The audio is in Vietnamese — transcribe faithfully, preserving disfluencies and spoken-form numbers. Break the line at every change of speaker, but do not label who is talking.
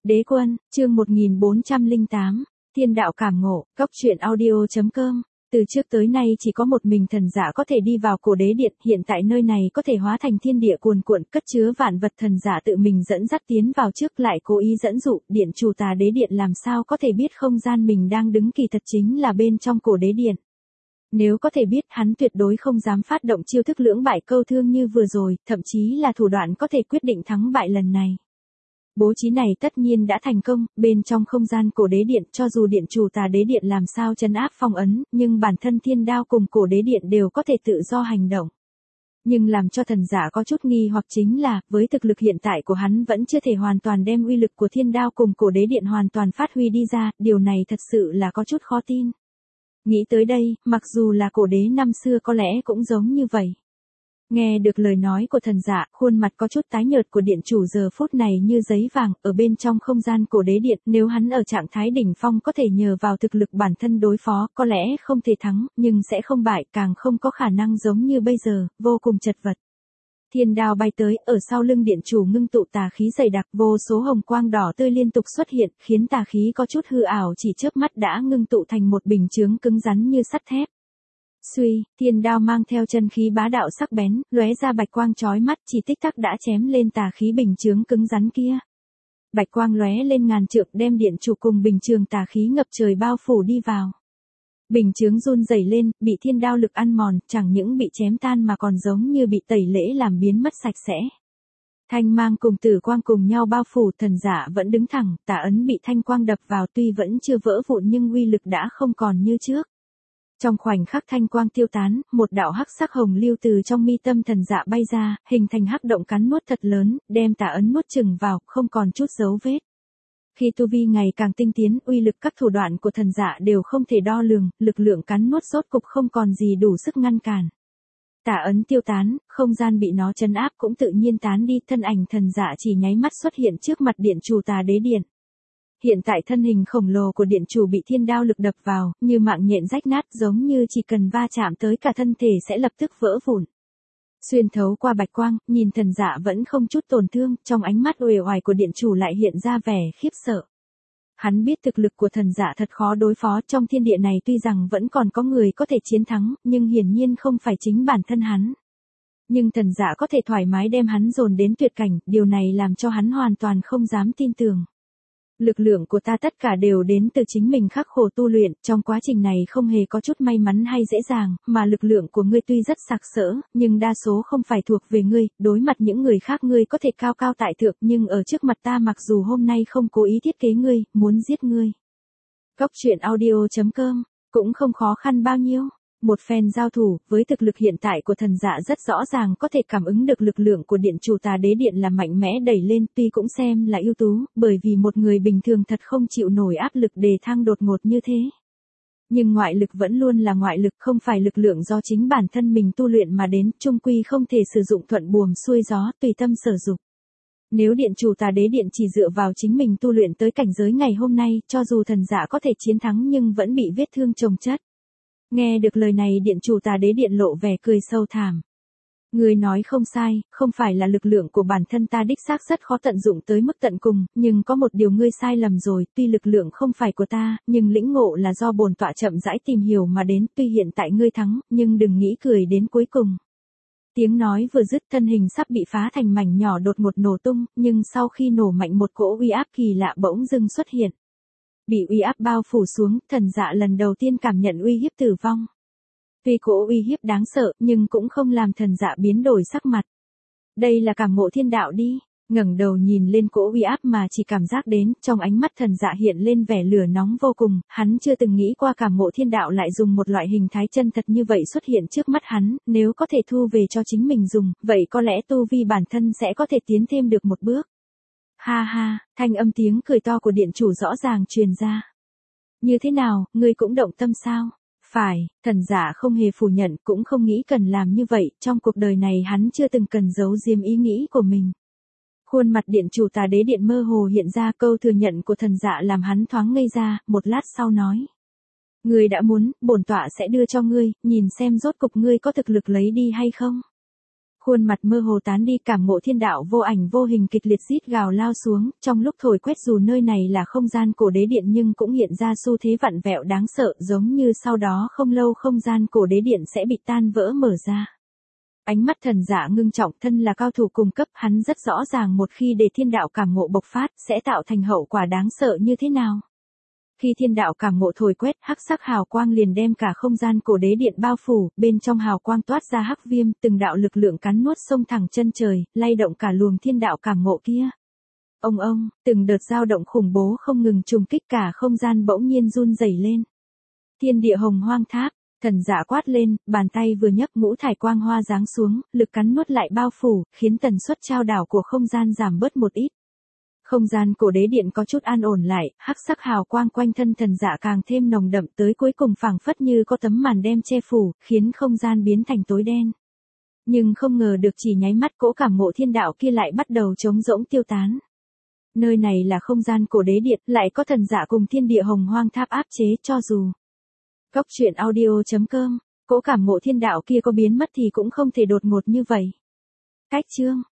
Đế quân, chương một nghìn bốn trăm lẻ tám, Thiên đạo cảm ngộ, Cốc truyện audio chấm com. Từ trước tới nay chỉ có một mình thần giả có thể đi vào cổ đế điện, hiện tại nơi này có thể hóa thành thiên địa cuồn cuộn, cất chứa vạn vật, thần giả tự mình dẫn dắt tiến vào trước, lại cố ý dẫn dụ, điện chủ tà đế điện làm sao có thể biết không gian mình đang đứng kỳ thật chính là bên trong cổ đế điện. Nếu có thể biết, hắn tuyệt đối không dám phát động chiêu thức lưỡng bại câu thương như vừa rồi, thậm chí là thủ đoạn có thể quyết định thắng bại lần này. Bố trí này tất nhiên đã thành công, bên trong không gian cổ đế điện, cho dù điện chủ tà đế điện làm sao trấn áp phong ấn, nhưng bản thân thiên đao cùng cổ đế điện đều có thể tự do hành động. Nhưng làm cho thần giả có chút nghi hoặc chính là, với thực lực hiện tại của hắn vẫn chưa thể hoàn toàn đem uy lực của thiên đao cùng cổ đế điện hoàn toàn phát huy đi ra, điều này thật sự là có chút khó tin. Nghĩ tới đây, mặc dù là cổ đế năm xưa có lẽ cũng giống như vậy. Nghe được lời nói của thần giả, khuôn mặt có chút tái nhợt của điện chủ giờ phút này như giấy vàng, ở bên trong không gian cổ đế điện, nếu hắn ở trạng thái đỉnh phong có thể nhờ vào thực lực bản thân đối phó, có lẽ không thể thắng, nhưng sẽ không bại, càng không có khả năng giống như bây giờ, vô cùng chật vật. Thiên đao bay tới, ở sau lưng điện chủ ngưng tụ tà khí dày đặc, vô số hồng quang đỏ tươi liên tục xuất hiện, khiến tà khí có chút hư ảo, chỉ chớp mắt đã ngưng tụ thành một bình chướng cứng rắn như sắt thép. Suy, thiên đao mang theo chân khí bá đạo sắc bén, lóe ra bạch quang chói mắt, chỉ tích tắc đã chém lên tà khí bình chướng cứng rắn kia. Bạch quang lóe lên ngàn trượng, đem điện chủ cùng bình chướng tà khí ngập trời bao phủ đi vào. Bình chướng run rẩy lên, bị thiên đao lực ăn mòn, chẳng những bị chém tan mà còn giống như bị tẩy lễ làm biến mất sạch sẽ. Thanh mang cùng tử quang cùng nhau bao phủ, thần giả vẫn đứng thẳng, tà ấn bị thanh quang đập vào tuy vẫn chưa vỡ vụn nhưng uy lực đã không còn như trước. Trong khoảnh khắc thanh quang tiêu tán, một đạo hắc sắc hồng lưu từ trong mi tâm thần dạ bay ra, hình thành hắc động cắn nuốt thật lớn, đem tà ấn nuốt chửng vào, không còn chút dấu vết. Khi tu vi ngày càng tinh tiến, uy lực các thủ đoạn của thần dạ đều không thể đo lường, lực lượng cắn nuốt rốt cục không còn gì đủ sức ngăn cản. Tà ấn tiêu tán, không gian bị nó trấn áp cũng tự nhiên tán đi, thân ảnh thần dạ chỉ nháy mắt xuất hiện trước mặt điện chủ tà đế điện. Hiện tại thân hình khổng lồ của điện chủ bị thiên đao lực đập vào, như mạng nhện rách nát, giống như chỉ cần va chạm tới cả thân thể sẽ lập tức vỡ vụn. Xuyên thấu qua bạch quang, nhìn thần dạ vẫn không chút tổn thương, trong ánh mắt uể oải của điện chủ lại hiện ra vẻ khiếp sợ. Hắn biết thực lực của thần dạ thật khó đối phó, trong thiên địa này tuy rằng vẫn còn có người có thể chiến thắng, nhưng hiển nhiên không phải chính bản thân hắn. Nhưng thần dạ có thể thoải mái đem hắn dồn đến tuyệt cảnh, điều này làm cho hắn hoàn toàn không dám tin tưởng. Lực lượng của ta tất cả đều đến từ chính mình khắc khổ tu luyện, trong quá trình này không hề có chút may mắn hay dễ dàng, mà lực lượng của ngươi tuy rất sặc sỡ, nhưng đa số không phải thuộc về ngươi, đối mặt những người khác ngươi có thể cao cao tại thượng, nhưng ở trước mặt ta mặc dù hôm nay không cố ý thiết kế ngươi, muốn giết ngươi. Cốc truyện audio chấm com, cũng không khó khăn bao nhiêu. Một phen giao thủ, với thực lực hiện tại của thần dạ rất rõ ràng có thể cảm ứng được lực lượng của điện chủ tà đế điện là mạnh mẽ đẩy lên, tuy cũng xem là ưu tú, bởi vì một người bình thường thật không chịu nổi áp lực đề thăng đột ngột như thế. Nhưng ngoại lực vẫn luôn là ngoại lực, không phải lực lượng do chính bản thân mình tu luyện mà đến, chung quy không thể sử dụng thuận buồm xuôi gió, tùy tâm sở dụng. Nếu điện chủ tà đế điện chỉ dựa vào chính mình tu luyện tới cảnh giới ngày hôm nay, cho dù thần dạ có thể chiến thắng nhưng vẫn bị vết thương chồng chất. Nghe được lời này điện chủ tà đế điện lộ vẻ cười sâu thẳm. Ngươi nói không sai, không phải là lực lượng của bản thân ta đích xác rất khó tận dụng tới mức tận cùng, nhưng có một điều ngươi sai lầm rồi, tuy lực lượng không phải của ta, nhưng lĩnh ngộ là do bổn tọa chậm rãi tìm hiểu mà đến, tuy hiện tại ngươi thắng, nhưng đừng nghĩ cười đến cuối cùng. Tiếng nói vừa dứt, thân hình sắp bị phá thành mảnh nhỏ đột ngột nổ tung, nhưng sau khi nổ mạnh một cỗ uy áp kỳ lạ bỗng dưng xuất hiện. Bị uy áp bao phủ xuống, thần dạ lần đầu tiên cảm nhận uy hiếp tử vong. Tuy cỗ uy hiếp đáng sợ, nhưng cũng không làm thần dạ biến đổi sắc mặt. Đây là cảm ngộ thiên đạo đi, ngẩng đầu nhìn lên cỗ uy áp mà chỉ cảm giác đến, trong ánh mắt thần dạ hiện lên vẻ lửa nóng vô cùng, hắn chưa từng nghĩ qua cảm ngộ thiên đạo lại dùng một loại hình thái chân thật như vậy xuất hiện trước mắt hắn, nếu có thể thu về cho chính mình dùng, vậy có lẽ tu vi bản thân sẽ có thể tiến thêm được một bước. Ha ha, thanh âm tiếng cười to của điện chủ rõ ràng truyền ra. Như thế nào, ngươi cũng động tâm sao? Phải, thần giả không hề phủ nhận, cũng không nghĩ cần làm như vậy, trong cuộc đời này hắn chưa từng cần giấu giếm ý nghĩ của mình. Khuôn mặt điện chủ tà đế điện mơ hồ hiện ra, câu thừa nhận của thần dạ làm hắn thoáng ngây ra, một lát sau nói. Ngươi đã muốn, bổn tọa sẽ đưa cho ngươi, nhìn xem rốt cục ngươi có thực lực lấy đi hay không. Khuôn mặt mơ hồ tán đi, cảm ngộ thiên đạo vô ảnh vô hình kịch liệt rít gào lao xuống, trong lúc thổi quét dù nơi này là không gian cổ đế điện nhưng cũng hiện ra xu thế vặn vẹo đáng sợ, giống như sau đó không lâu không gian cổ đế điện sẽ bị tan vỡ mở ra. Ánh mắt thần dạ ngưng trọng, thân là cao thủ cùng cấp, hắn rất rõ ràng một khi để thiên đạo cảm ngộ bộc phát sẽ tạo thành hậu quả đáng sợ như thế nào. Khi thiên đạo cảm ngộ thổi quét, hắc sắc hào quang liền đem cả không gian cổ đế điện bao phủ, bên trong hào quang toát ra hắc viêm, từng đạo lực lượng cắn nuốt xông thẳng chân trời, lay động cả luồng thiên đạo cảm ngộ kia. Ông ông, từng đợt dao động khủng bố không ngừng trùng kích, cả không gian bỗng nhiên run rẩy lên. Thiên địa hồng hoang tháp, thần dạ quát lên, bàn tay vừa nhấc, ngũ thải quang hoa giáng xuống, lực cắn nuốt lại bao phủ, khiến tần suất trao đảo của không gian giảm bớt một ít. Không gian cổ đế điện có chút an ổn lại, hắc sắc hào quang quanh thân thần dạ càng thêm nồng đậm, tới cuối cùng phảng phất như có tấm màn đem che phủ, khiến không gian biến thành tối đen. Nhưng không ngờ được chỉ nháy mắt, cỗ cảm ngộ thiên đạo kia lại bắt đầu trống rỗng tiêu tán. Nơi này là không gian cổ đế điện, lại có thần dạ cùng thiên địa hồng hoang tháp áp chế, cho dù Cốc truyện audio chấm com, cỗ cảm ngộ thiên đạo kia có biến mất thì cũng không thể đột ngột như vậy. Cách chương